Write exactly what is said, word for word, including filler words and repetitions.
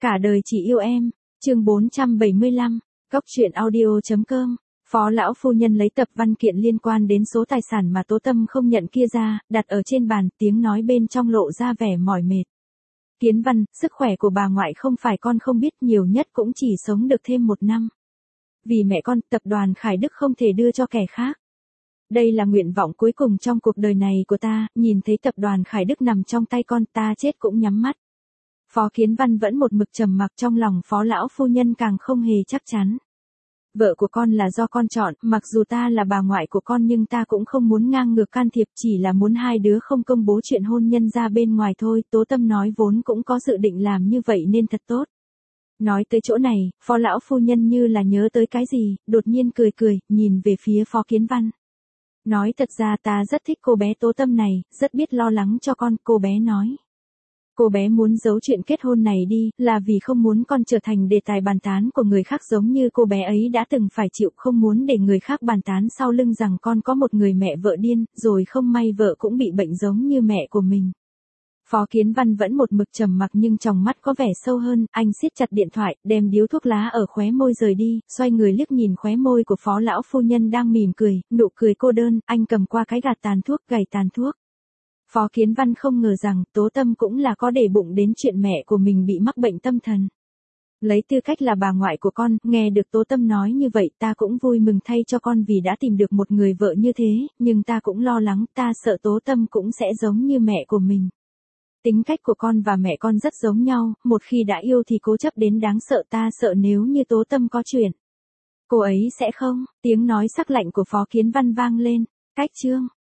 Cả đời chỉ yêu em, chương bốn trăm bảy mươi lăm, Cốc truyện audio.com. Phó lão phu nhân lấy tập văn kiện liên quan đến số tài sản mà Tố Tâm không nhận kia ra, đặt ở trên bàn, tiếng nói bên trong lộ ra vẻ mỏi mệt. Kiến Văn, sức khỏe của bà ngoại không phải con không biết, nhiều nhất cũng chỉ sống được thêm một năm. Vì mẹ con, tập đoàn Khải Đức không thể đưa cho kẻ khác. Đây là nguyện vọng cuối cùng trong cuộc đời này của ta, nhìn thấy tập đoàn Khải Đức nằm trong tay con, ta chết cũng nhắm mắt. Phó Kiến Văn vẫn một mực trầm mặc, trong lòng phó lão phu nhân càng không hề chắc chắn. Vợ của con là do con chọn, mặc dù ta là bà ngoại của con nhưng ta cũng không muốn ngang ngược can thiệp, chỉ là muốn hai đứa không công bố chuyện hôn nhân ra bên ngoài thôi. Tố Tâm nói vốn cũng có dự định làm như vậy nên thật tốt. Nói tới chỗ này, phó lão phu nhân như là nhớ tới cái gì, đột nhiên cười cười, nhìn về phía phó Kiến Văn. Nói thật ra ta rất thích cô bé Tố Tâm này, rất biết lo lắng cho con, cô bé nói. Cô bé muốn giấu chuyện kết hôn này đi, là vì không muốn con trở thành đề tài bàn tán của người khác giống như cô bé ấy đã từng phải chịu, không muốn để người khác bàn tán sau lưng rằng con có một người mẹ vợ điên, rồi không may vợ cũng bị bệnh giống như mẹ của mình. Phó Kiến Văn vẫn một mực trầm mặc nhưng trong mắt có vẻ sâu hơn, anh siết chặt điện thoại, đem điếu thuốc lá ở khóe môi rời đi, xoay người liếc nhìn khóe môi của phó lão phu nhân đang mỉm cười, nụ cười cô đơn, anh cầm qua cái gạt tàn thuốc, gảy tàn thuốc. Phó Kiến Văn không ngờ rằng Tố Tâm cũng là có để bụng đến chuyện mẹ của mình bị mắc bệnh tâm thần. Lấy tư cách là bà ngoại của con, nghe được Tố Tâm nói như vậy ta cũng vui mừng thay cho con vì đã tìm được một người vợ như thế, nhưng ta cũng lo lắng, ta sợ Tố Tâm cũng sẽ giống như mẹ của mình. Tính cách của con và mẹ con rất giống nhau, một khi đã yêu thì cố chấp đến đáng sợ, ta sợ nếu như Tố Tâm có chuyện. Cô ấy sẽ không, tiếng nói sắc lạnh của Phó Kiến Văn vang lên, cách chương.